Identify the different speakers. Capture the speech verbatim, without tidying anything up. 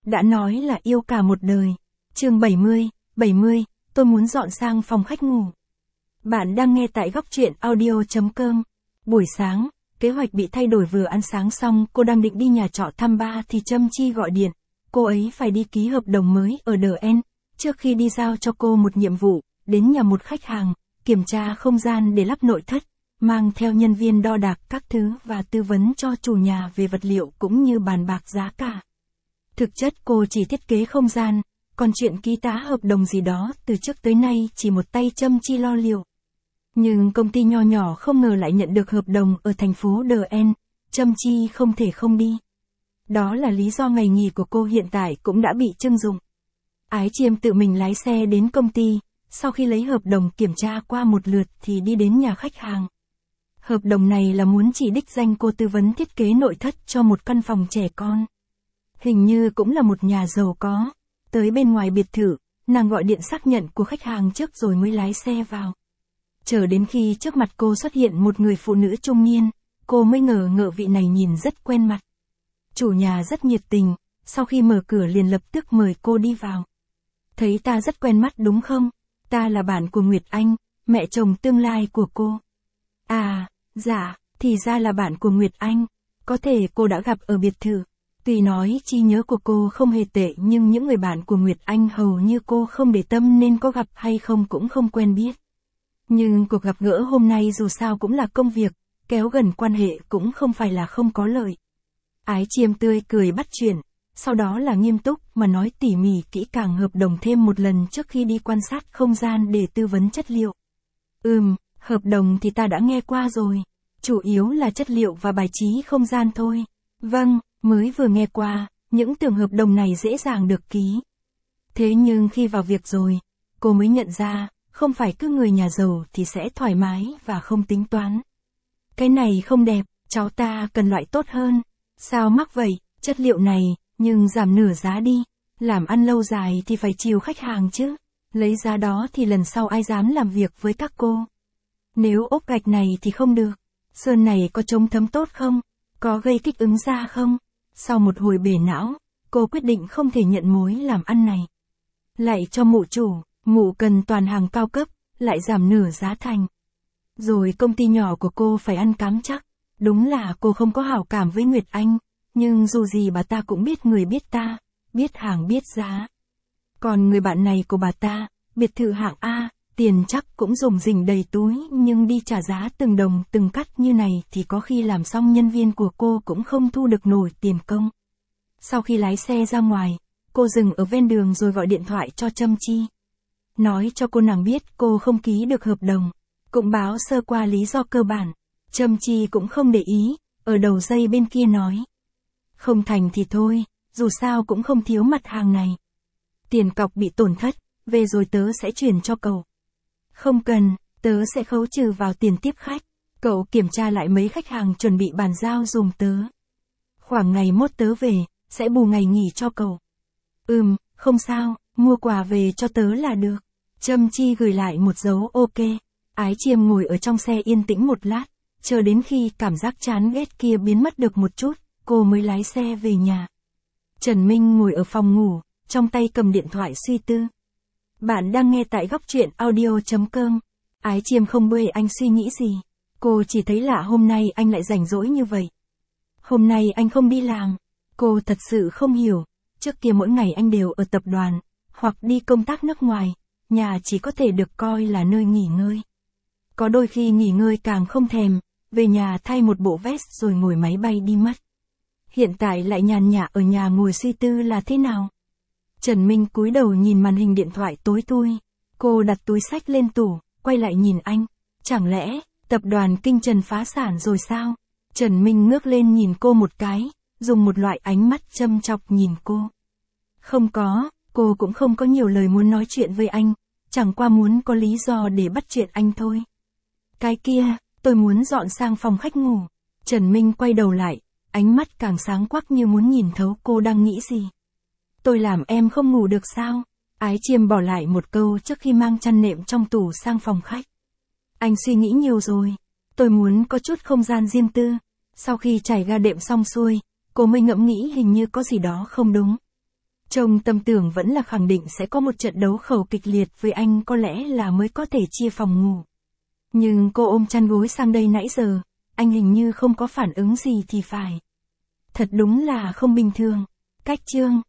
Speaker 1: đã nói là yêu cả một đời. Chương bảy mươi, bảy mươi, tôi muốn dọn sang phòng khách ngủ. Bạn đang nghe tại góc truyện audio chấm com. Buổi sáng, kế hoạch bị thay đổi, vừa ăn sáng xong, cô đang định đi nhà trọ thăm ba thì Trâm Chi gọi điện. Cô ấy phải đi ký hợp đồng mới ở đê en. Trước khi đi giao cho cô một nhiệm vụ, đến nhà một khách hàng, kiểm tra không gian để lắp nội thất, mang theo nhân viên đo đạc các thứ và tư vấn cho chủ nhà về vật liệu cũng như bàn bạc giá cả. Thực chất cô chỉ thiết kế không gian, còn chuyện ký tá hợp đồng gì đó từ trước tới nay chỉ một tay Trâm Chi lo liệu. Nhưng công ty nho nhỏ không ngờ lại nhận được hợp đồng ở thành phố đê en, Trâm Chi không thể không đi. Đó là lý do ngày nghỉ của cô hiện tại cũng đã bị trưng dụng. Ái Chiêm tự mình lái xe đến công ty, sau khi lấy hợp đồng kiểm tra qua một lượt thì đi đến nhà khách hàng. Hợp đồng này là muốn chỉ đích danh cô tư vấn thiết kế nội thất cho một căn phòng trẻ con. Hình như cũng là một nhà giàu có. Tới bên ngoài biệt thự, nàng gọi điện xác nhận của khách hàng trước rồi mới lái xe vào. Chờ đến khi trước mặt cô xuất hiện một người phụ nữ trung niên, cô mới ngờ ngợ vị này nhìn rất quen mặt. Chủ nhà rất nhiệt tình, sau khi mở cửa liền lập tức mời cô đi vào. Thấy ta rất quen mắt đúng không? Ta là bạn của Nguyệt Anh, mẹ chồng tương lai của cô. À, dạ, thì ra là bạn của Nguyệt Anh. Có thể cô đã gặp ở biệt thự. Tuy nói trí nhớ của cô không hề tệ nhưng những người bạn của Nguyệt Anh hầu như cô không để tâm nên có gặp hay không cũng không quen biết. Nhưng cuộc gặp gỡ hôm nay dù sao cũng là công việc, kéo gần quan hệ cũng không phải là không có lợi. Ái Chiêm tươi cười bắt chuyện, sau đó là nghiêm túc mà nói tỉ mỉ kỹ càng hợp đồng thêm một lần trước khi đi quan sát không gian để tư vấn chất liệu. Ừm, hợp đồng thì ta đã nghe qua rồi, chủ yếu là chất liệu và bài trí không gian thôi. Vâng, mới vừa nghe qua, những tưởng hợp đồng này dễ dàng được ký. Thế nhưng khi vào việc rồi, cô mới nhận ra, không phải cứ người nhà giàu thì sẽ thoải mái và không tính toán. Cái này không đẹp, cháu ta cần loại tốt hơn. Sao mắc vậy, chất liệu này, nhưng giảm nửa giá đi. Làm ăn lâu dài thì phải chiều khách hàng chứ. Lấy giá đó thì lần sau ai dám làm việc với các cô. Nếu ốp gạch này thì không được. Sơn này có chống thấm tốt không? Có gây kích ứng da không? Sau một hồi bể não, cô quyết định không thể nhận mối làm ăn này. Lại cho mụ chủ, mụ cần toàn hàng cao cấp, lại giảm nửa giá thành. Rồi công ty nhỏ của cô phải ăn cám chắc. Đúng là cô không có hảo cảm với Nguyệt Anh, nhưng dù gì bà ta cũng biết người biết ta, biết hàng biết giá. Còn người bạn này của bà ta, biệt thự hạng A, tiền chắc cũng dùng rỉnh đầy túi nhưng đi trả giá từng đồng từng cắt như này thì có khi làm xong nhân viên của cô cũng không thu được nổi tiền công. Sau khi lái xe ra ngoài, cô dừng ở ven đường rồi gọi điện thoại cho Trâm Chi. Nói cho cô nàng biết cô không ký được hợp đồng, cũng báo sơ qua lý do cơ bản. Trâm Chi cũng không để ý, ở đầu dây bên kia nói. Không thành thì thôi, dù sao cũng không thiếu mặt hàng này. Tiền cọc bị tổn thất, về rồi tớ sẽ chuyển cho cậu. Không cần, tớ sẽ khấu trừ vào tiền tiếp khách. Cậu kiểm tra lại mấy khách hàng chuẩn bị bàn giao dùm tớ. Khoảng ngày mốt tớ về, sẽ bù ngày nghỉ cho cậu. Ừm, không sao, mua quà về cho tớ là được. Trâm Chi gửi lại một dấu ok. Ái Chiêm ngồi ở trong xe yên tĩnh một lát, chờ đến khi cảm giác chán ghét kia biến mất được một chút, cô mới lái xe về nhà. Trần Minh ngồi ở phòng ngủ, trong tay cầm điện thoại suy tư. Bạn đang nghe tại góc truyện audio chấm com. Ái Chiêm không bê anh suy nghĩ gì. Cô chỉ thấy lạ hôm nay anh lại rảnh rỗi như vậy. Hôm nay anh không đi làm. Cô thật sự không hiểu. Trước kia mỗi ngày anh đều ở tập đoàn, hoặc đi công tác nước ngoài. Nhà chỉ có thể được coi là nơi nghỉ ngơi. Có đôi khi nghỉ ngơi càng không thèm, về nhà thay một bộ vest rồi ngồi máy bay đi mất. Hiện tại lại nhàn nhã ở nhà ngồi suy tư là thế nào? Trần Minh cúi đầu nhìn màn hình điện thoại tối tui. Cô đặt túi xách lên tủ, quay lại nhìn anh. Chẳng lẽ, tập đoàn Kinh Trần phá sản rồi sao? Trần Minh ngước lên nhìn cô một cái, dùng một loại ánh mắt châm chọc nhìn cô. Không có, cô cũng không có nhiều lời muốn nói chuyện với anh, chẳng qua muốn có lý do để bắt chuyện anh thôi. Cái kia, tôi muốn dọn sang phòng khách ngủ. Trần Minh quay đầu lại, ánh mắt càng sáng quắc như muốn nhìn thấu cô đang nghĩ gì. Tôi làm em không ngủ được sao? Ái Chiêm bỏ lại một câu trước khi mang chăn nệm trong tủ sang phòng khách. Anh suy nghĩ nhiều rồi. Tôi muốn có chút không gian riêng tư. Sau khi trải ga đệm xong xuôi, cô mới ngẫm nghĩ hình như có gì đó không đúng. Chồng tâm tưởng vẫn là khẳng định sẽ có một trận đấu khẩu kịch liệt với anh, có lẽ là mới có thể chia phòng ngủ. Nhưng cô ôm chăn gối sang đây nãy giờ, anh hình như không có phản ứng gì thì phải. Thật đúng là không bình thường. Cách chương